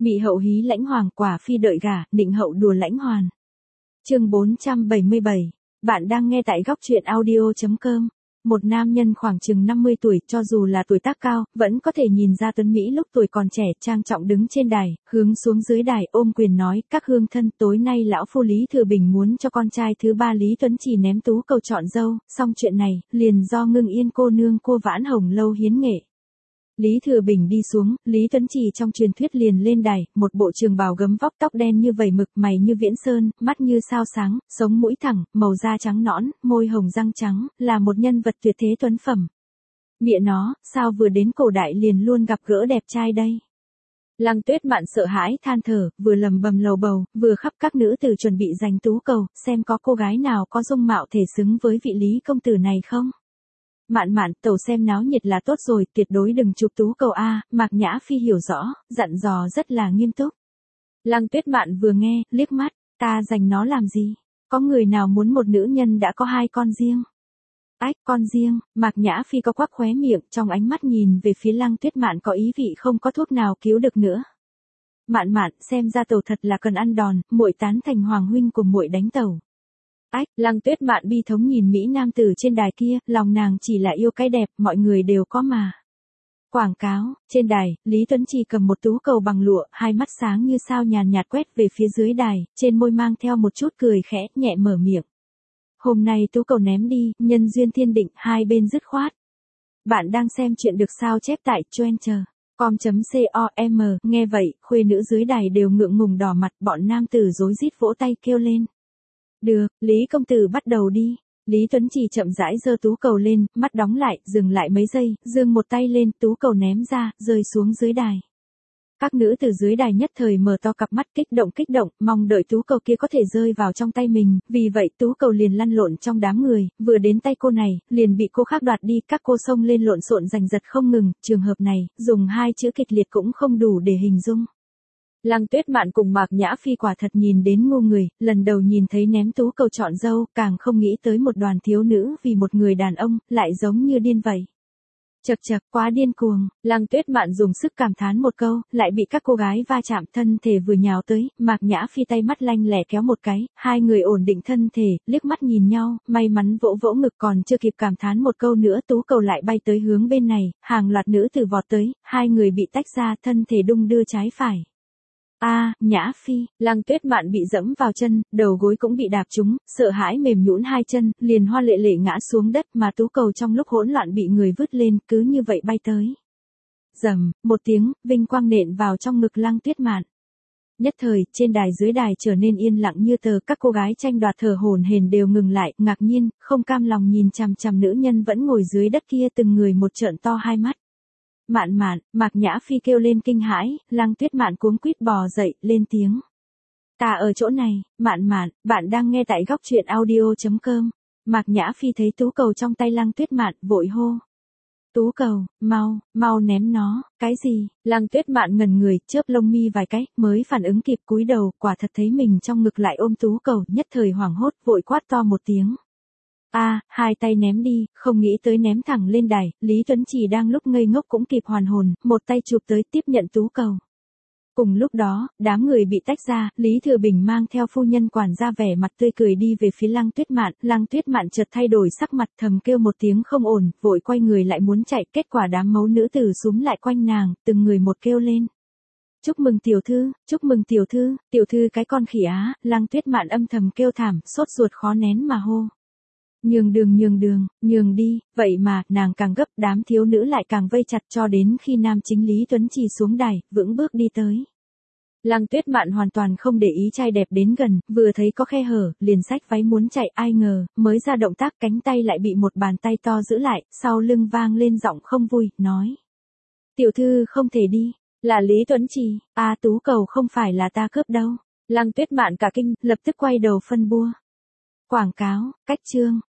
Mị hậu hí lãnh hoàng, quả phi đợi gả, định hậu đùa lãnh hoàn. Chương 477. Bạn đang nghe tại góc truyện audio.com. Một nam nhân khoảng chừng 50 tuổi, cho dù là tuổi tác cao, vẫn có thể nhìn ra tuấn Mỹ lúc tuổi còn trẻ, trang trọng đứng trên đài, hướng xuống dưới đài ôm quyền nói, các hương thân, tối nay lão phu Lý Thừa Bình muốn cho con trai thứ ba Lý Tuấn Trì ném tú cầu chọn dâu, xong chuyện này, liền do Ngưng Yên cô nương cô Vãn Hồng Lâu hiến nghệ. Lý Thừa Bình đi xuống, Lý Tuấn Trì trong truyền thuyết liền lên đài, một bộ trường bào gấm vóc, tóc đen như vẩy mực, mày như viễn sơn, mắt như sao sáng, sống mũi thẳng, màu da trắng nõn, môi hồng răng trắng, là một nhân vật tuyệt thế tuấn phẩm. Mẹ nó, sao vừa đến cổ đại liền luôn gặp gỡ đẹp trai đây? Lăng Tuyết Mạn sợ hãi than thở, vừa lầm bầm lầu bầu, vừa khắp các nữ tử chuẩn bị giành tú cầu, xem có cô gái nào có dung mạo thể xứng với vị Lý công tử này không? Mạn Mạn, tẩu xem náo nhiệt là tốt rồi, tuyệt đối đừng chụp tú cầu a. Mạc Nhã Phi hiểu rõ, dặn dò rất là nghiêm túc. Lăng Tuyết Mạn vừa nghe, liếc mắt, ta giành nó làm gì? Có người nào muốn một nữ nhân đã có hai con riêng? Ách, con riêng? Mạc Nhã Phi có quắc khóe miệng, trong ánh mắt nhìn về phía Lăng Tuyết Mạn có ý vị không có thuốc nào cứu được nữa. Mạn Mạn, xem ra tẩu thật là cần ăn đòn, muội tán thành hoàng huynh của muội đánh tẩu. Ách, Lăng Tuyết Mạn bi thống nhìn mỹ nam tử trên đài kia, lòng nàng chỉ là yêu cái đẹp, mọi người đều có mà. Quảng cáo, trên đài, Lý Tuấn Trì cầm một tú cầu bằng lụa, hai mắt sáng như sao nhàn nhạt quét về phía dưới đài, trên môi mang theo một chút cười khẽ, nhẹ mở miệng. Hôm nay tú cầu ném đi, nhân duyên thiên định, hai bên dứt khoát. Bạn đang xem chuyện được sao chép tại Trancher.com.com, nghe vậy, khuê nữ dưới đài đều ngượng ngùng đỏ mặt, bọn nam tử rối rít vỗ tay kêu lên. Được, Lý công tử bắt đầu đi. Lý Tuấn Trì chậm rãi giơ tú cầu lên, mắt đóng lại, dừng lại mấy giây, giương một tay lên, tú cầu ném ra, rơi xuống dưới đài. Các nữ từ dưới đài nhất thời mở to cặp mắt kích động, mong đợi tú cầu kia có thể rơi vào trong tay mình, vì vậy tú cầu liền lăn lộn trong đám người, vừa đến tay cô này, liền bị cô khác đoạt đi, các cô xông lên lộn xộn giành giật không ngừng, trường hợp này, dùng hai chữ kịch liệt cũng không đủ để hình dung. Lăng Tuyết Mạn cùng Mạc Nhã Phi quả thật nhìn đến ngu người, lần đầu nhìn thấy ném tú cầu chọn dâu, càng không nghĩ tới một đoàn thiếu nữ vì một người đàn ông, lại giống như điên vậy. Chậc chậc, quá điên cuồng. Lăng Tuyết Mạn dùng sức cảm thán một câu, lại bị các cô gái va chạm, thân thể vừa nhào tới, Mạc Nhã Phi tay mắt lanh lẻ kéo một cái, hai người ổn định thân thể, liếc mắt nhìn nhau, may mắn vỗ vỗ ngực, còn chưa kịp cảm thán một câu nữa, tú cầu lại bay tới hướng bên này, hàng loạt nữ tử vọt tới, hai người bị tách ra, thân thể đung đưa trái phải. Nhã Phi, Lăng Tuyết Mạn bị dẫm vào chân, đầu gối cũng bị đạp trúng, sợ hãi mềm nhũn hai chân, liền hoa lệ lệ ngã xuống đất, mà tú cầu trong lúc hỗn loạn bị người vứt lên, cứ như vậy bay tới. Rầm, một tiếng, vinh quang nện vào trong ngực Lăng Tuyết Mạn. Nhất thời, trên đài dưới đài trở nên yên lặng như tờ, các cô gái tranh đoạt thở hổn hển đều ngừng lại, ngạc nhiên, không cam lòng nhìn chằm chằm nữ nhân vẫn ngồi dưới đất kia, từng người một trợn to hai mắt. Mạn Mạn, Mạc Nhã Phi kêu lên kinh hãi, Lăng Tuyết Mạn cuống quýt bò dậy, lên tiếng. Ta ở chỗ này, Mạn Mạn, bạn đang nghe tại góc truyện audio.com. Mạc Nhã Phi thấy tú cầu trong tay Lăng Tuyết Mạn, vội hô. Tú cầu, mau ném nó, cái gì? Lăng Tuyết Mạn ngẩn người, chớp lông mi vài cái, mới phản ứng kịp cúi đầu, quả thật thấy mình trong ngực lại ôm tú cầu, nhất thời hoảng hốt, vội quát to một tiếng. Hai tay ném đi, không nghĩ tới ném thẳng lên đài, Lý Tuấn Trì đang lúc ngây ngốc cũng kịp hoàn hồn, một tay chụp tới tiếp nhận tú cầu. Cùng lúc đó, đám người bị tách ra, Lý Thừa Bình mang theo phu nhân quản gia vẻ mặt tươi cười đi về phía Lăng Tuyết Mạn chợt thay đổi sắc mặt, thầm kêu một tiếng không ổn, vội quay người lại muốn chạy, kết quả đám mấu nữ tử xúm lại quanh nàng, từng người một kêu lên. Chúc mừng tiểu thư cái con khỉ á, Lăng Tuyết Mạn âm thầm kêu thảm, sốt ruột khó nén mà hô. Nhường đường, nhường đi, vậy mà, nàng càng gấp, đám thiếu nữ lại càng vây chặt cho đến khi nam chính Lý Tuấn Trì xuống đài, vững bước đi tới. Lăng Tuyết Mạn hoàn toàn không để ý trai đẹp đến gần, vừa thấy có khe hở, liền xách váy muốn chạy, ai ngờ, mới ra động tác cánh tay lại bị một bàn tay to giữ lại, sau lưng vang lên giọng không vui, nói. Tiểu thư không thể đi, là Lý Tuấn Trì, tú cầu không phải là ta cướp đâu. Lăng Tuyết Mạn cả kinh, lập tức quay đầu phân bua. Quảng cáo, cách chương.